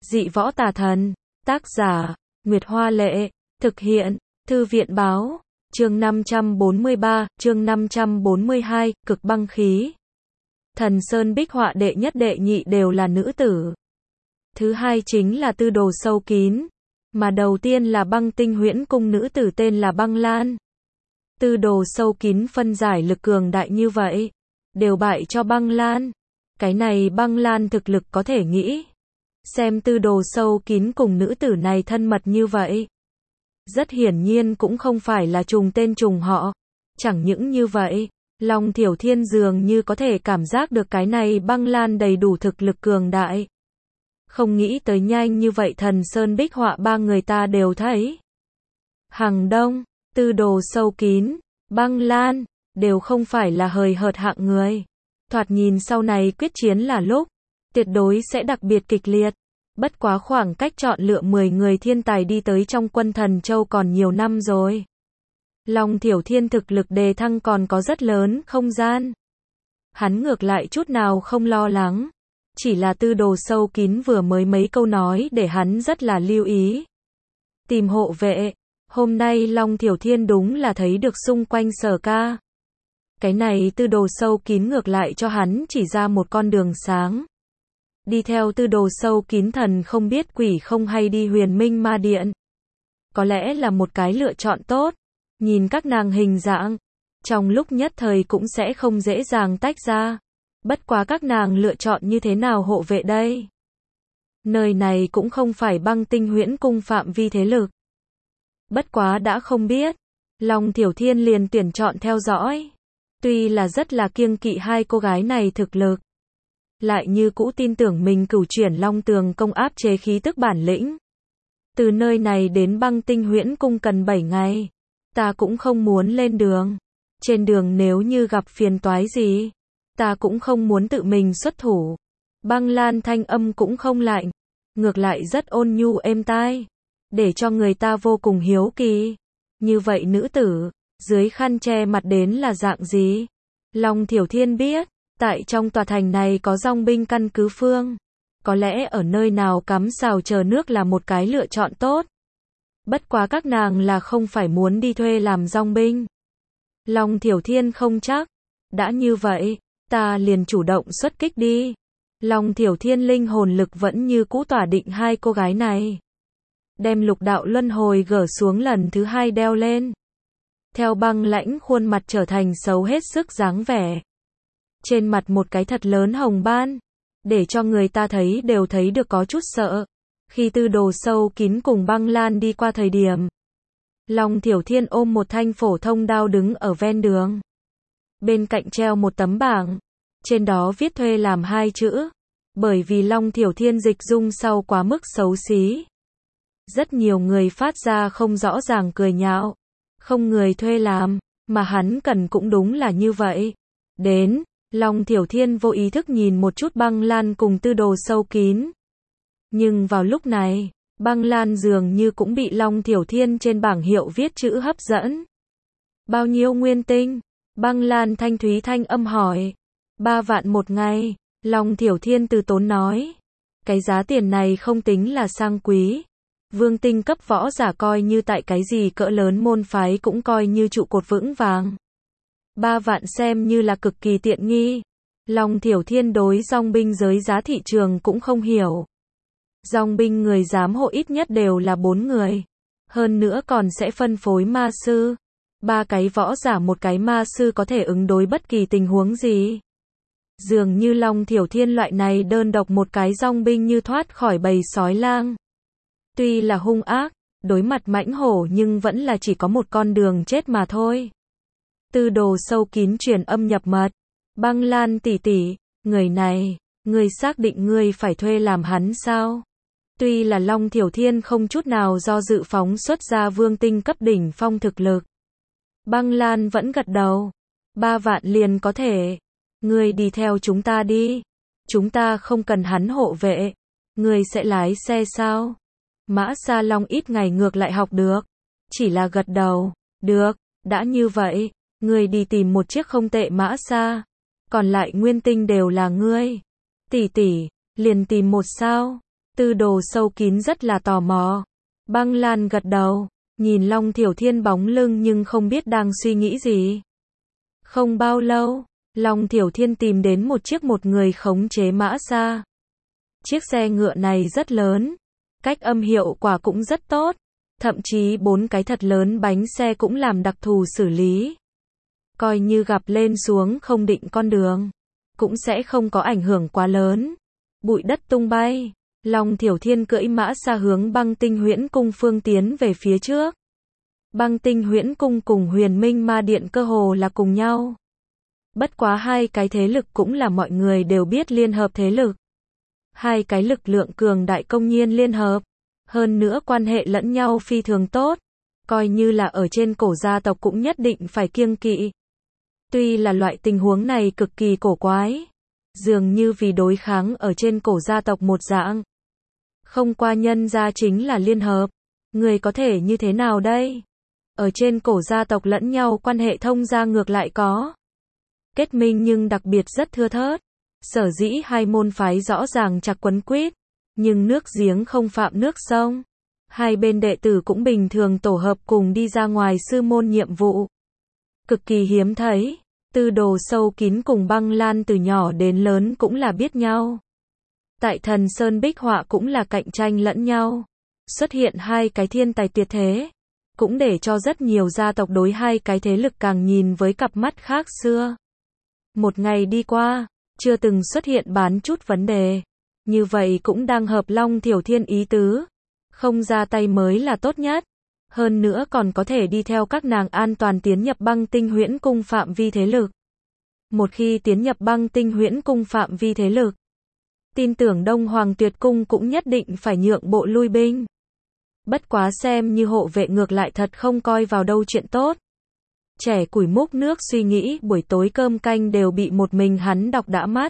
Dị võ tà thần. Tác giả, Nguyệt Hoa Lệ. Thực hiện, Thư viện Báo. Chương 543, chương 542, cực băng khí. Thần Sơn bích họa đệ nhất đệ nhị đều là nữ tử. Thứ hai chính là tư đồ sâu kín. Mà đầu tiên là băng tinh huyễn cung nữ tử tên là Băng Lan. Tư đồ sâu kín phân giải lực cường đại như vậy, đều bại cho Băng Lan. Cái này Băng Lan thực lực có thể nghĩ. Xem tư đồ sâu kín cùng nữ tử này thân mật như vậy. Rất hiển nhiên cũng không phải là trùng tên trùng họ. Chẳng những như vậy, Long Thiểu Thiên dường như có thể cảm giác được cái này Băng Lan đầy đủ thực lực cường đại. Không nghĩ tới nhanh như vậy Thần Sơn bích họa ba người ta đều thấy. Hằng Đông, tư đồ sâu kín, Băng Lan, đều không phải là hời hợt hạng người. Thoạt nhìn sau này quyết chiến là lúc, tuyệt đối sẽ đặc biệt kịch liệt. Bất quá khoảng cách chọn lựa 10 người thiên tài đi tới trong quân Thần Châu còn nhiều năm rồi. Long Thiểu Thiên thực lực đề thăng còn có rất lớn không gian. Hắn ngược lại chút nào không lo lắng. Chỉ là tư đồ sâu kín vừa mới mấy câu nói để hắn rất là lưu ý. Tìm hộ vệ. Hôm nay Long Thiểu Thiên đúng là thấy được xung quanh Sở Ca. Cái này tư đồ sâu kín ngược lại cho hắn chỉ ra một con đường sáng. Đi theo tư đồ sâu kín thần không biết quỷ không hay đi Huyền Minh Ma Điện. Có lẽ là một cái lựa chọn tốt. Nhìn các nàng hình dạng, trong lúc nhất thời cũng sẽ không dễ dàng tách ra. Bất quá các nàng lựa chọn như thế nào hộ vệ đây? Nơi này cũng không phải băng tinh huyễn cung phạm vi thế lực. Bất quá đã không biết. Long Thiểu Thiên liền tuyển chọn theo dõi. Tuy là rất là kiêng kỵ hai cô gái này thực lực. Lại như cũ tin tưởng mình cửu chuyển long tường công áp chế khí tức bản lĩnh. Từ nơi này đến băng tinh huyễn cung cần 7 ngày. Ta cũng không muốn lên đường. Trên đường nếu như gặp phiền toái gì, ta cũng không muốn tự mình xuất thủ. Băng Lan thanh âm cũng không lạnh. Ngược lại rất ôn nhu êm tai. Để cho người ta vô cùng hiếu kỳ. Như vậy nữ tử, dưới khăn che mặt đến là dạng gì? Long Thiểu Thiên biết. Tại trong tòa thành này có dòng binh căn cứ phương. Có lẽ ở nơi nào cắm sào chờ nước là một cái lựa chọn tốt. Bất quá các nàng là không phải muốn đi thuê làm dòng binh. Long Thiểu Thiên không chắc. Đã như vậy, ta liền chủ động xuất kích đi. Long Thiểu Thiên linh hồn lực vẫn như cũ tỏa định hai cô gái này. Đem lục đạo luân hồi gỡ xuống lần thứ hai đeo lên. Theo băng lãnh khuôn mặt trở thành xấu hết sức dáng vẻ. Trên mặt một cái thật lớn hồng ban, để cho người ta thấy đều thấy được có chút sợ. Khi tư đồ sâu kín cùng Băng Lan đi qua thời điểm, Long Thiểu Thiên ôm một thanh phổ thông đao đứng ở ven đường. Bên cạnh treo một tấm bảng, trên đó viết thuê làm 2 chữ. Bởi vì Long Thiểu Thiên dịch dung sau quá mức xấu xí. Rất nhiều người phát ra không rõ ràng cười nhạo. Không người thuê làm, mà hắn cần cũng đúng là như vậy. Đến. Long Thiểu Thiên vô ý thức nhìn một chút Băng Lan cùng tư đồ sâu kín. Nhưng vào lúc này, Băng Lan dường như cũng bị Long Thiểu Thiên trên bảng hiệu viết chữ hấp dẫn. Bao nhiêu nguyên tinh? Băng Lan thanh thúy thanh âm hỏi. 3 vạn một ngày, Long Thiểu Thiên từ tốn nói. Cái giá tiền này không tính là sang quý. Vương tinh cấp võ giả coi như tại cái gì cỡ lớn môn phái cũng coi như trụ cột vững vàng. 3 vạn xem như là cực kỳ tiện nghi. Long Thiểu Thiên đối dòng binh giới giá thị trường cũng không hiểu. Dòng binh người giám hộ ít nhất đều là 4 người. Hơn nữa còn sẽ phân phối ma sư. 3 cái võ giả một cái ma sư có thể ứng đối bất kỳ tình huống gì. Dường như Long Thiểu Thiên loại này đơn độc một cái dòng binh như thoát khỏi bầy sói lang. Tuy là hung ác, đối mặt mãnh hổ nhưng vẫn là chỉ có một con đường chết mà thôi. Tư đồ sâu kín truyền âm nhập mật. Băng Lan tỷ tỷ, người này, ngươi xác định ngươi phải thuê làm hắn sao? Tuy là Long Thiểu Thiên không chút nào do dự phóng xuất ra vương tinh cấp đỉnh phong thực lực. Băng Lan vẫn gật đầu. 3 vạn liền có thể. Ngươi đi theo chúng ta đi. Chúng ta không cần hắn hộ vệ. Ngươi sẽ lái xe sao? Mã Sa Long ít ngày ngược lại học được. Chỉ là gật đầu. Được, đã như vậy. Ngươi đi tìm một chiếc không tệ mã xa. Còn lại nguyên tinh đều là ngươi. Tỷ tỷ, liền tìm một sao. Tư đồ sâu kín rất là tò mò. Băng Lan gật đầu, nhìn Long Thiểu Thiên bóng lưng nhưng không biết đang suy nghĩ gì. Không bao lâu, Long Thiểu Thiên tìm đến một người khống chế mã xa. Chiếc xe ngựa này rất lớn, cách âm hiệu quả cũng rất tốt, thậm chí 4 cái thật lớn bánh xe cũng làm đặc thù xử lý. Coi như gặp lên xuống không định con đường, cũng sẽ không có ảnh hưởng quá lớn. Bụi đất tung bay, Long Thiểu Thiên cưỡi mã xa hướng Băng Tinh Huyễn Cung phương tiến về phía trước. Băng Tinh Huyễn Cung cùng Huyền Minh Ma Điện cơ hồ là cùng nhau. Bất quá hai cái thế lực cũng là mọi người đều biết liên hợp thế lực. Hai cái lực lượng cường đại công nhiên liên hợp, hơn nữa quan hệ lẫn nhau phi thường tốt, coi như là ở trên cổ gia tộc cũng nhất định phải kiêng kỵ. Tuy là loại tình huống này cực kỳ cổ quái, dường như vì đối kháng ở trên cổ gia tộc một dạng. Không qua nhân gia chính là liên hợp, người có thể như thế nào đây? Ở trên cổ gia tộc lẫn nhau quan hệ thông gia ngược lại có kết minh nhưng đặc biệt rất thưa thớt. Sở dĩ hai môn phái rõ ràng chặt quấn quýt, nhưng nước giếng không phạm nước sông. Hai bên đệ tử cũng bình thường tổ hợp cùng đi ra ngoài sư môn nhiệm vụ. Cực kỳ hiếm thấy, Tư đồ sâu kín cùng Băng Lan từ nhỏ đến lớn cũng là biết nhau. Tại Thần Sơn Bích Họa cũng là cạnh tranh lẫn nhau. Xuất hiện hai cái thiên tài tuyệt thế, cũng để cho rất nhiều gia tộc đối hai cái thế lực càng nhìn với cặp mắt khác xưa. Một ngày đi qua, chưa từng xuất hiện bán chút vấn đề. Như vậy cũng đang hợp Long Thiểu Thiên ý tứ. Không ra tay mới là tốt nhất. Hơn nữa còn có thể đi theo các nàng an toàn tiến nhập Băng Tinh Huyễn Cung phạm vi thế lực. Một khi tiến nhập Băng Tinh Huyễn Cung phạm vi thế lực, tin tưởng Đông Hoàng Tuyệt Cung cũng nhất định phải nhượng bộ lui binh. Bất quá xem như hộ vệ ngược lại thật không coi vào đâu chuyện tốt. Trẻ củi múc nước suy nghĩ buổi tối cơm canh đều bị một mình hắn đọc đã mắt.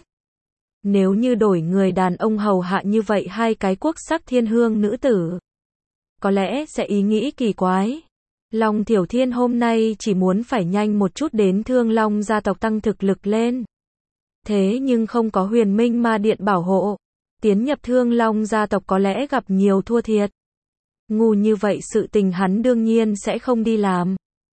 Nếu như đổi người đàn ông hầu hạ như vậy hai cái quốc sắc thiên hương nữ tử, có lẽ sẽ ý nghĩ kỳ quái. Long Thiểu Thiên hôm nay chỉ muốn phải nhanh một chút đến Thương Long gia tộc tăng thực lực lên. Thế nhưng không có Huyền Minh Ma Điện bảo hộ, tiến nhập Thương Long gia tộc có lẽ gặp nhiều thua thiệt. Ngu như vậy sự tình hắn đương nhiên sẽ không đi làm.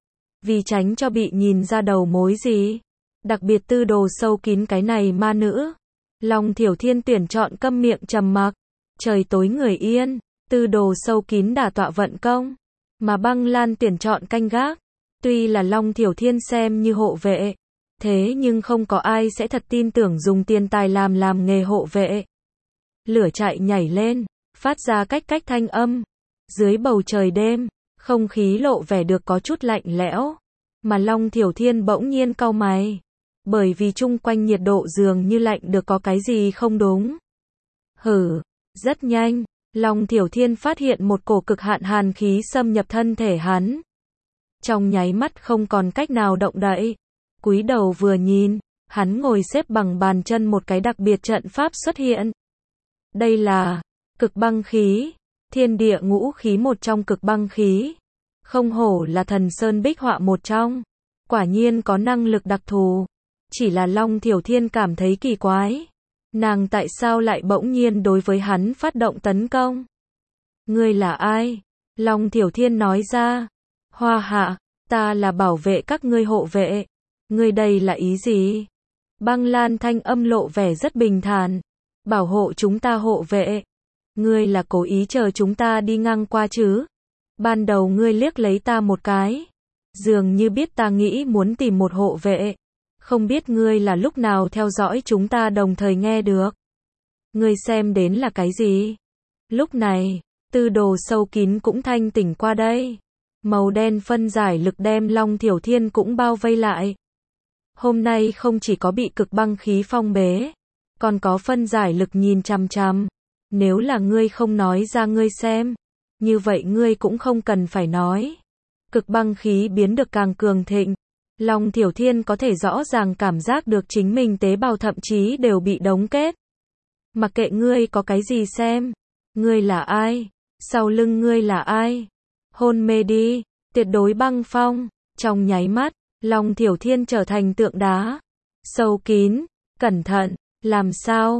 Vì tránh cho bị nhìn ra đầu mối gì. Đặc biệt tư đồ sâu kín cái này ma nữ. Long Thiểu Thiên tuyển chọn câm miệng trầm mặc. Trời tối người yên, tư đồ sâu kín đả tọa vận công. Mà Băng Lan tuyển chọn canh gác. Tuy là Long Thiểu Thiên xem như hộ vệ, thế nhưng không có ai sẽ thật tin tưởng dùng tiền tài làm nghề hộ vệ. Lửa chạy nhảy lên, phát ra cách thanh âm. Dưới bầu trời đêm, không khí lộ vẻ được có chút lạnh lẽo, mà Long Thiểu Thiên bỗng nhiên cau mày, bởi vì chung quanh nhiệt độ dường như lạnh được có cái gì không đúng. Rất nhanh, Long Thiểu Thiên phát hiện một cổ cực hạn hàn khí xâm nhập thân thể hắn. Trong nháy mắt không còn cách nào động đậy, cúi đầu vừa nhìn, hắn ngồi xếp bằng bàn chân một cái đặc biệt trận pháp xuất hiện. Đây là cực băng khí. Thiên địa ngũ khí một trong cực băng khí. Không hổ là Thần Sơn Bích Họa một trong. Quả nhiên có năng lực đặc thù. Chỉ là Long Thiểu Thiên cảm thấy kỳ quái. Nàng tại sao lại bỗng nhiên đối với hắn phát động tấn công? Ngươi là ai? Long Thiểu Thiên nói ra. Hoa Hạ, ta là bảo vệ các ngươi hộ vệ. Ngươi đây là ý gì? Băng Lan thanh âm lộ vẻ rất bình thản. Bảo hộ chúng ta hộ vệ. Ngươi là cố ý chờ chúng ta đi ngang qua chứ? Ban đầu ngươi liếc lấy ta một cái, dường như biết ta nghĩ muốn tìm một hộ vệ. Không biết ngươi là lúc nào theo dõi chúng ta đồng thời nghe được. Ngươi xem đến là cái gì? Lúc này, tư đồ sâu kín cũng thanh tỉnh qua đây. Màu đen phân giải lực đem Long Thiểu Thiên cũng bao vây lại. Hôm nay không chỉ có bị cực băng khí phong bế, còn có phân giải lực nhìn chằm chằm. Nếu là ngươi không nói ra ngươi xem, như vậy ngươi cũng không cần phải nói. Cực băng khí biến được càng cường thịnh. Long Thiểu Thiên có thể rõ ràng cảm giác được chính mình tế bào thậm chí đều bị đóng kết. Mặc kệ ngươi có cái gì xem. Ngươi là ai? Sau lưng ngươi là ai? Hôn mê đi, tuyệt đối băng phong. Trong nháy mắt, Long Thiểu Thiên trở thành tượng đá. Sâu kín, cẩn thận, làm sao?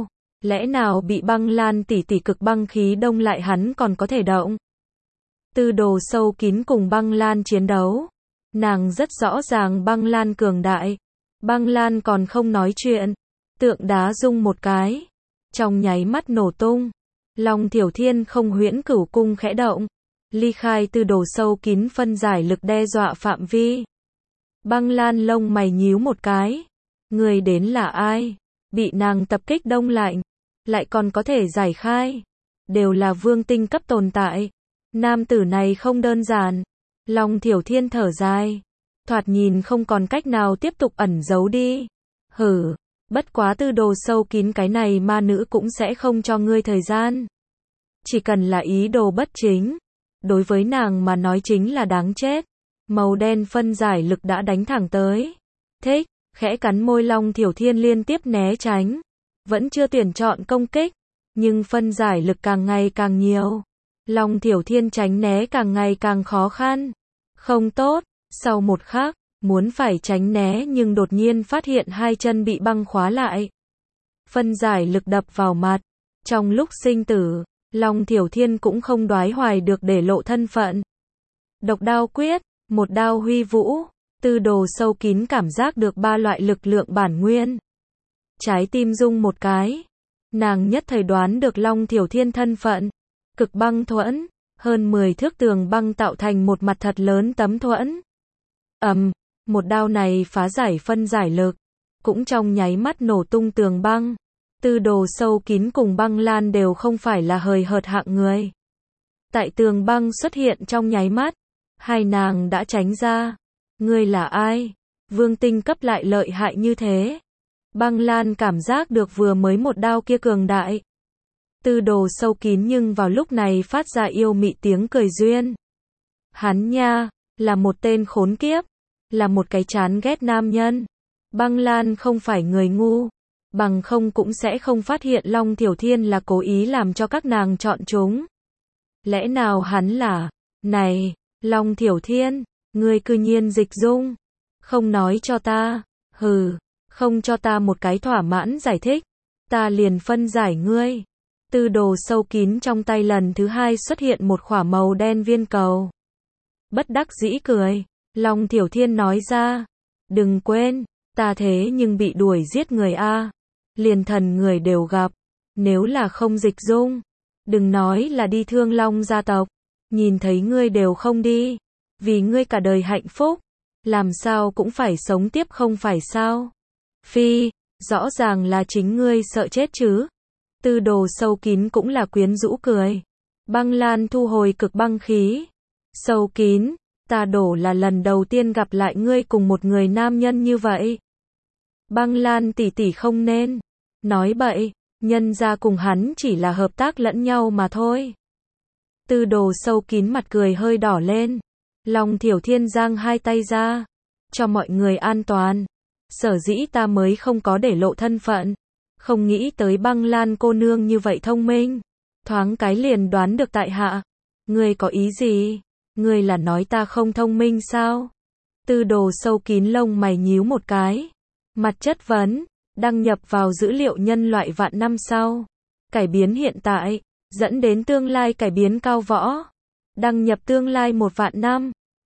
Lẽ nào bị Băng Lan tỷ tỷ cực băng khí đông lại hắn còn có thể động? Tư đồ sâu kín cùng Băng Lan chiến đấu. Nàng rất rõ ràng Băng Lan cường đại. Băng Lan còn không nói chuyện. Tượng đá rung một cái. Trong nháy mắt nổ tung. Long Thiểu Thiên không huyễn cửu cung khẽ động. Ly khai tư đồ sâu kín phân giải lực đe dọa phạm vi. Băng Lan lông mày nhíu một cái. Người đến là ai? Bị nàng tập kích đông lạnh. Lại còn có thể giải khai. Đều là vương tinh cấp tồn tại. Nam tử này không đơn giản. Long Thiểu Thiên thở dài. Thoạt nhìn không còn cách nào tiếp tục ẩn giấu đi. Hử. Bất quá tư đồ sâu kín cái này ma nữ cũng sẽ không cho ngươi thời gian. Chỉ cần là ý đồ bất chính. Đối với nàng mà nói chính là đáng chết. Màu đen phân giải lực đã đánh thẳng tới. Thích. Khẽ cắn môi Long Thiểu Thiên liên tiếp né tránh. Vẫn chưa tuyển chọn công kích. Nhưng phân giải lực càng ngày càng nhiều. Long Thiểu Thiên tránh né càng ngày càng khó khăn. Không tốt. Sau một khắc, muốn phải tránh né nhưng đột nhiên phát hiện hai chân bị băng khóa lại. Phân giải lực đập vào mặt. Trong lúc sinh tử, Long Thiểu Thiên cũng không đoái hoài được để lộ thân phận. Độc đao quyết, một đao huy vũ. Tư đồ sâu kín cảm giác được ba loại lực lượng bản nguyên. Trái tim rung một cái. Nàng nhất thời đoán được Long Thiểu Thiên thân phận. Cực băng thuẫn. Hơn 10 thước tường băng tạo thành một mặt thật lớn tấm thuẫn. Một đao này phá giải phân giải lực. Cũng trong nháy mắt nổ tung tường băng. Tư đồ sâu kín cùng Băng Lan đều không phải là hời hợt hạng người. Tại tường băng xuất hiện trong nháy mắt. Hai nàng đã tránh ra. Ngươi là ai? Vương tinh cấp lại lợi hại như thế. Băng Lan cảm giác được vừa mới một đao kia cường đại. Tư đồ sâu kín nhưng vào lúc này phát ra yêu mị tiếng cười duyên. Hắn nha, là một tên khốn kiếp. Là một cái chán ghét nam nhân. Băng Lan không phải người ngu. Bằng không cũng sẽ không phát hiện Long Thiểu Thiên là cố ý làm cho các nàng chọn chúng. Lẽ nào hắn là... Này, Long Thiểu Thiên, ngươi cư nhiên dịch dung. Không nói cho ta. Hừ, không cho ta một cái thỏa mãn giải thích. Ta liền phân giải ngươi. Tư đồ sâu kín trong tay lần thứ hai xuất hiện một khỏa màu đen viên cầu. Bất đắc dĩ cười. Long Thiểu Thiên nói ra. Đừng quên, ta thế nhưng bị đuổi giết người a. Liền thần người đều gặp. Nếu là không dịch dung. Đừng nói là đi Thương Long gia tộc. Nhìn thấy ngươi đều không đi. Vì ngươi cả đời hạnh phúc. Làm sao cũng phải sống tiếp không phải sao. Phi, rõ ràng là chính ngươi sợ chết chứ. Tư đồ sâu kín cũng là quyến rũ cười. Băng Lan thu hồi cực băng khí. Sâu kín, ta đổ là lần đầu tiên gặp lại ngươi cùng một người nam nhân như vậy. Băng Lan tỷ tỷ không nên. Nói bậy, nhân ra cùng hắn chỉ là hợp tác lẫn nhau mà thôi. Tư đồ sâu kín mặt cười hơi đỏ lên. Long Thiểu Thiên giang hai tay ra. Cho mọi người an toàn. Sở dĩ ta mới không có để lộ thân phận. Không nghĩ tới Băng Lan cô nương như vậy thông minh. Thoáng cái liền đoán được tại hạ. Ngươi có ý gì? Ngươi là nói ta không thông minh sao? Tư đồ sâu kín lông mày nhíu một cái. Mặt chất vấn. Đăng nhập vào dữ liệu nhân loại vạn năm sau. Cải biến hiện tại. Dẫn đến tương lai cải biến cao võ. Đăng nhập tương lai 1 vạn năm.